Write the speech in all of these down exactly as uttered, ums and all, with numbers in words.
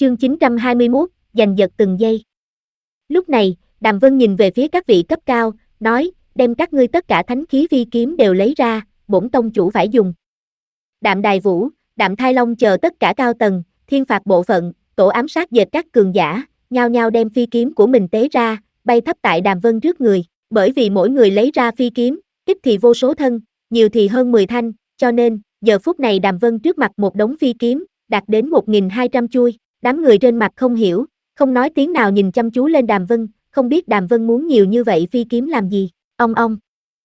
Chương chín trăm hai mươi mốt, giành giật từng giây. Lúc này, Đàm Vân nhìn về phía các vị cấp cao, nói, đem các ngươi tất cả thánh khí phi kiếm đều lấy ra, bổn tông chủ phải dùng. Đạm Đài Vũ, Đạm Thai Long chờ tất cả cao tầng, thiên phạt bộ phận, tổ ám sát dệt các cường giả, nhao nhao đem phi kiếm của mình tế ra, bay thấp tại Đàm Vân trước người, bởi vì mỗi người lấy ra phi kiếm, ít thì vô số thân, nhiều thì hơn mười thanh, cho nên, giờ phút này Đàm Vân trước mặt một đống phi kiếm, đạt đến một nghìn hai trăm chuôi. Đám người trên mặt không hiểu, không nói tiếng nào nhìn chăm chú lên Đàm Vân, không biết Đàm Vân muốn nhiều như vậy phi kiếm làm gì. Ong ong.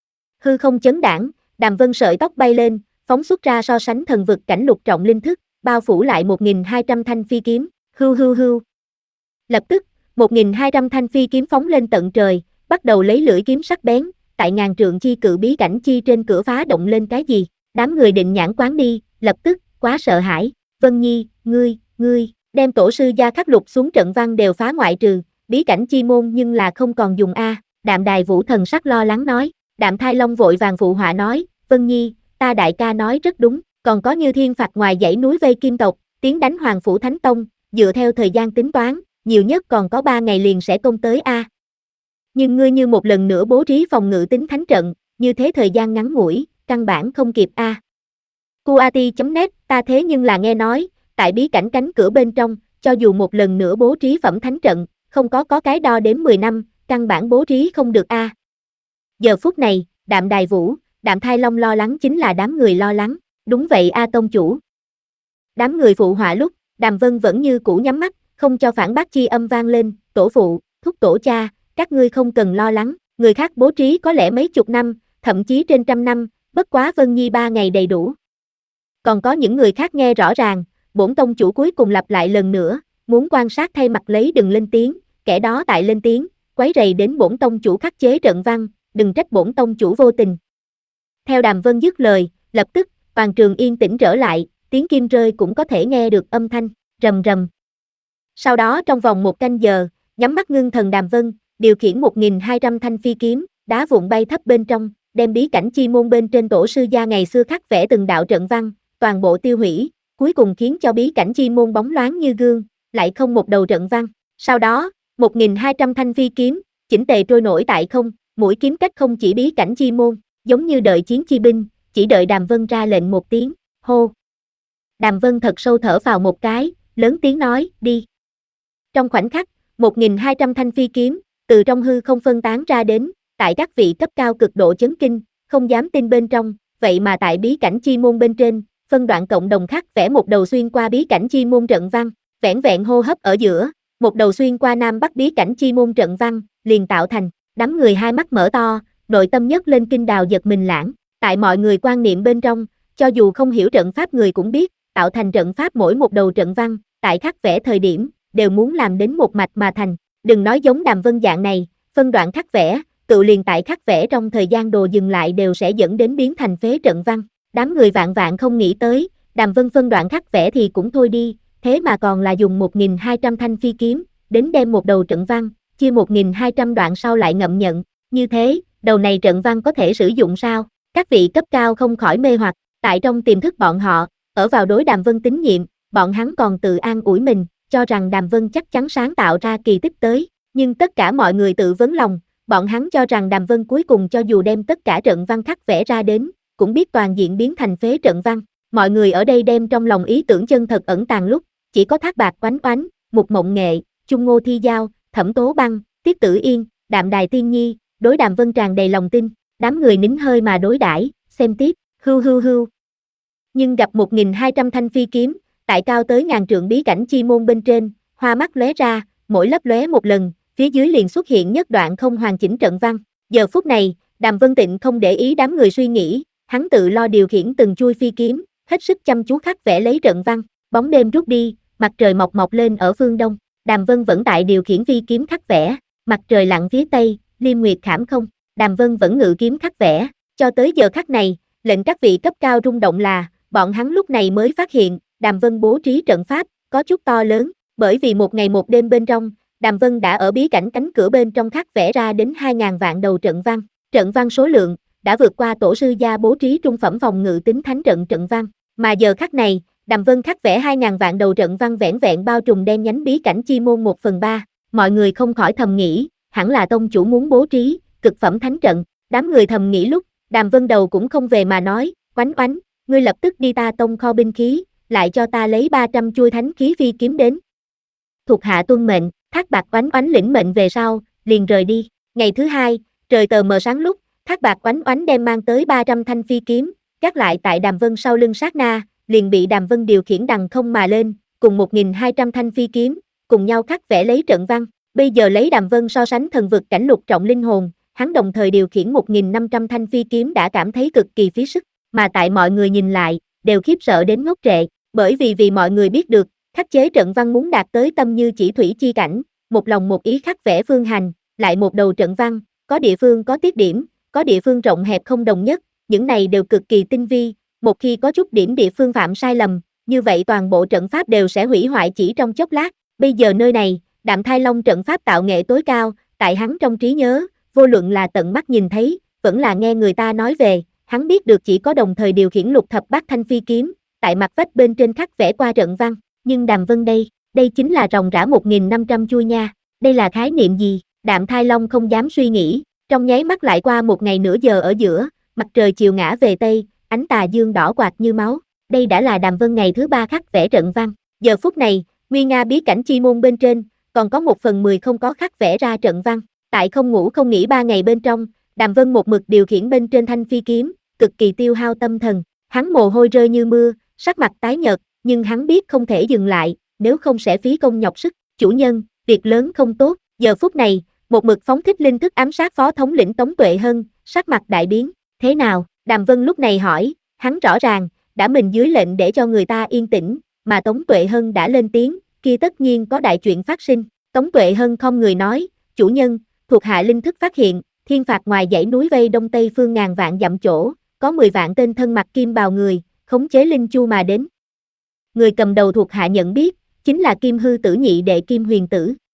Hư không chấn đãng, Đàm Vân sợi tóc bay lên, phóng xuất ra so sánh thần vực cảnh lục trọng linh thức, bao phủ lại một nghìn hai trăm thanh phi kiếm, hưu hưu hưu. Lập tức, một nghìn hai trăm thanh phi kiếm phóng lên tận trời, bắt đầu lấy lưỡi kiếm sắc bén, tại ngàn trượng chi cự bí cảnh chi trên cửa phá động lên cái gì. Đám người định nhãn quán đi, lập tức, quá sợ hãi. Vân Nhi, ngươi, ngươi. Đem tổ sư gia khắc lục xuống trận văn đều phá ngoại trừ, bí cảnh chi môn nhưng là không còn dùng a. Đạm Đài Vũ thần sắc lo lắng nói. Đạm Thai Long vội vàng phụ họa nói, Vân Nhi, ta đại ca nói rất đúng, còn có như thiên phạt ngoài dãy núi vây kim tộc, tiến đánh Hoàng Phủ Thánh Tông, dựa theo thời gian tính toán, nhiều nhất còn có ba ngày liền sẽ công tới a. Nhưng ngươi như một lần nữa bố trí phòng ngự tính thánh trận, như thế thời gian ngắn ngủi, căn bản không kịp a. Kuati chấm net, ta thế nhưng là nghe nói, tại bí cảnh cánh cửa bên trong, cho dù một lần nữa bố trí phẩm thánh trận, không có có cái đo đếm mười năm, căn bản bố trí không được a. À. Giờ phút này, Đạm Đài Vũ, Đạm Thai Long lo lắng chính là đám người lo lắng, đúng vậy a tông chủ. Đám người phụ họa lúc, Đàm Vân vẫn như cũ nhắm mắt, không cho phản bác chi âm vang lên, tổ phụ, thúc tổ cha, các ngươi không cần lo lắng, người khác bố trí có lẽ mấy chục năm, thậm chí trên trăm năm, bất quá Vân Nhi ba ngày đầy đủ. Còn có những người khác nghe rõ ràng, bổn tông chủ cuối cùng lặp lại lần nữa, muốn quan sát thay mặt lấy đừng lên tiếng, kẻ đó tại lên tiếng, quấy rầy đến bổn tông chủ khắc chế trận văn, đừng trách bổn tông chủ vô tình. Theo Đàm Vân dứt lời, lập tức, toàn trường yên tĩnh trở lại, tiếng kim rơi cũng có thể nghe được âm thanh, rầm rầm. Sau đó trong vòng một canh giờ, nhắm mắt ngưng thần Đàm Vân, điều khiển một nghìn hai trăm thanh phi kiếm, đá vụn bay thấp bên trong, đem bí cảnh chi môn bên trên tổ sư gia ngày xưa khắc vẽ từng đạo trận văn, toàn bộ tiêu hủy, cuối cùng khiến cho bí cảnh chi môn bóng loáng như gương, lại không một đầu trận văn. Sau đó, một nghìn hai trăm thanh phi kiếm, chỉnh tề trôi nổi tại không, mũi kiếm cách không chỉ bí cảnh chi môn, giống như đợi chiến chi binh, chỉ đợi Đàm Vân ra lệnh một tiếng, hô. Đàm Vân thật sâu thở vào một cái, lớn tiếng nói, đi. Trong khoảnh khắc, một nghìn hai trăm thanh phi kiếm, từ trong hư không phân tán ra đến, tại các vị cấp cao cực độ chấn kinh, không dám tin bên trong, vậy mà tại bí cảnh chi môn bên trên, phân đoạn cộng đồng khắc vẽ một đầu xuyên qua bí cảnh chi môn trận văn, vẻn vẹn hô hấp ở giữa, một đầu xuyên qua nam bắc bí cảnh chi môn trận văn, liền tạo thành, đám người hai mắt mở to, nội tâm nhất lên kinh đào giật mình lãng, tại mọi người quan niệm bên trong, cho dù không hiểu trận pháp người cũng biết, tạo thành trận pháp mỗi một đầu trận văn, tại khắc vẽ thời điểm, đều muốn làm đến một mạch mà thành, đừng nói giống Đàm Vân dạng này, phân đoạn khắc vẽ, tự liền tại khắc vẽ trong thời gian đồ dừng lại đều sẽ dẫn đến biến thành phế trận văn. Đám người vạn vạn không nghĩ tới, Đàm Vân phân đoạn khắc vẽ thì cũng thôi đi, thế mà còn là dùng một nghìn hai trăm thanh phi kiếm, đến đem một đầu trận văn, chia một nghìn hai trăm đoạn sau lại ngậm nhận, như thế, đầu này trận văn có thể sử dụng sao? Các vị cấp cao không khỏi mê hoặc, tại trong tiềm thức bọn họ, ở vào đối Đàm Vân tín nhiệm, bọn hắn còn tự an ủi mình, cho rằng Đàm Vân chắc chắn sáng tạo ra kỳ tích tới, nhưng tất cả mọi người tự vấn lòng, bọn hắn cho rằng Đàm Vân cuối cùng cho dù đem tất cả trận văn khắc vẽ ra đến, cũng biết toàn diện biến thành phế trận văn. Mọi người ở đây đem trong lòng ý tưởng chân thật ẩn tàng lúc, chỉ có Thác Bạt Oánh Oánh, Mục Mộng Nghệ, Chung Ngô Thi Giao, Thẩm Tố Băng, Tiết Tử Yên, Đạm Đài Tiên Nhi, đối Đàm Vân tràn đầy lòng tin, đám người nín hơi mà đối đãi, xem tiếp, hưu hưu hưu. Nhưng gặp một nghìn hai trăm thanh phi kiếm, tại cao tới ngàn trượng bí cảnh chi môn bên trên, hoa mắt lóe ra, mỗi lấp lóe một lần, phía dưới liền xuất hiện nhất đoạn không hoàn chỉnh trận văn. Giờ phút này, Đàm Vân Tịnh không để ý đám người suy nghĩ, hắn tự lo điều khiển từng chui phi kiếm, hết sức chăm chú khắc vẽ lấy trận văn. Bóng đêm rút đi, mặt trời mọc mọc lên ở phương đông, Đàm Vân vẫn tại điều khiển phi kiếm khắc vẽ, mặt trời lặn phía tây, liêm nguyệt khảm không, Đàm Vân vẫn ngự kiếm khắc vẽ, cho tới giờ khắc này, lệnh các vị cấp cao rung động là, bọn hắn lúc này mới phát hiện, Đàm Vân bố trí trận pháp, có chút to lớn, bởi vì một ngày một đêm bên trong, Đàm Vân đã ở bí cảnh cánh cửa bên trong khắc vẽ ra đến hai ngàn vạn đầu trận văn, trận văn số lượng, đã vượt qua tổ sư gia bố trí trung phẩm phòng ngự tính thánh trận trận văn, mà giờ khắc này, Đàm Vân khắc vẽ hai ngàn vạn đầu trận văn vẻn vẹn bao trùm đen nhánh bí cảnh chi môn một phần ba. Mọi người không khỏi thầm nghĩ, hẳn là tông chủ muốn bố trí cực phẩm thánh trận. Đám người thầm nghĩ lúc, Đàm Vân đầu cũng không về mà nói, Oánh Oánh, ngươi lập tức đi ta tông kho binh khí, lại cho ta lấy ba trăm chuôi thánh khí phi kiếm đến. Thuộc hạ tuân mệnh, Thác Bạt Oánh Oánh lĩnh mệnh về sau, liền rời đi. Ngày thứ hai, trời tờ mờ sáng lúc, Thác Bạt Oánh Oánh đem mang tới ba trăm thanh phi kiếm, gác lại tại Đàm Vân sau lưng sát na, liền bị Đàm Vân điều khiển đằng không mà lên, cùng một nghìn hai trăm thanh phi kiếm, cùng nhau khắc vẽ lấy trận văn. Bây giờ lấy Đàm Vân so sánh thần vực cảnh lục trọng linh hồn, hắn đồng thời điều khiển một nghìn năm trăm thanh phi kiếm đã cảm thấy cực kỳ phí sức, mà tại mọi người nhìn lại, đều khiếp sợ đến ngốc trệ, bởi vì vì mọi người biết được, khắc chế trận văn muốn đạt tới tâm như chỉ thủy chi cảnh, một lòng một ý khắc vẽ phương hành, lại một đầu trận văn, có địa phương có tiết điểm, có địa phương rộng hẹp không đồng nhất, những này đều cực kỳ tinh vi, một khi có chút điểm địa phương phạm sai lầm, như vậy toàn bộ trận pháp đều sẽ hủy hoại chỉ trong chốc lát. Bây giờ nơi này, Đạm Thai Long trận pháp tạo nghệ tối cao, tại hắn trong trí nhớ, vô luận là tận mắt nhìn thấy, vẫn là nghe người ta nói về, hắn biết được chỉ có đồng thời điều khiển lục thập bát thanh phi kiếm, tại mặt vách bên trên khắc vẽ qua trận văn, nhưng Đàm Vân đây, đây chính là ròng rã một nghìn năm trăm chuôi nha, đây là khái niệm gì? Đạm Thai Long không dám suy nghĩ, trong nháy mắt lại qua một ngày nửa giờ ở giữa, mặt trời chiều ngã về tây, ánh tà dương đỏ quạt như máu, đây đã là Đàm Vân ngày thứ ba khắc vẽ trận văn, giờ phút này, nguy nga bí cảnh chi môn bên trên, còn có một phần mười không có khắc vẽ ra trận văn, tại không ngủ không nghỉ ba ngày bên trong, Đàm Vân một mực điều khiển bên trên thanh phi kiếm, cực kỳ tiêu hao tâm thần, hắn mồ hôi rơi như mưa, sắc mặt tái nhợt, nhưng hắn biết không thể dừng lại, nếu không sẽ phí công nhọc sức, chủ nhân, việc lớn không tốt, giờ phút này, một mực phóng thích linh thức ám sát phó thống lĩnh Tống Tuệ Hân, sắc mặt đại biến, thế nào? Đàm Vân lúc này hỏi, hắn rõ ràng, đã mình dưới lệnh để cho người ta yên tĩnh, mà Tống Tuệ Hân đã lên tiếng, kia tất nhiên có đại chuyện phát sinh. Tống Tuệ Hân không người nói, chủ nhân, thuộc hạ linh thức phát hiện, thiên phạt ngoài dãy núi vây đông tây phương ngàn vạn dặm chỗ, có mười vạn tên thân mặc kim bào người, khống chế linh chu mà đến. Người cầm đầu thuộc hạ nhận biết, chính là Kim Hư Tử nhị đệ Kim Huyền Tử.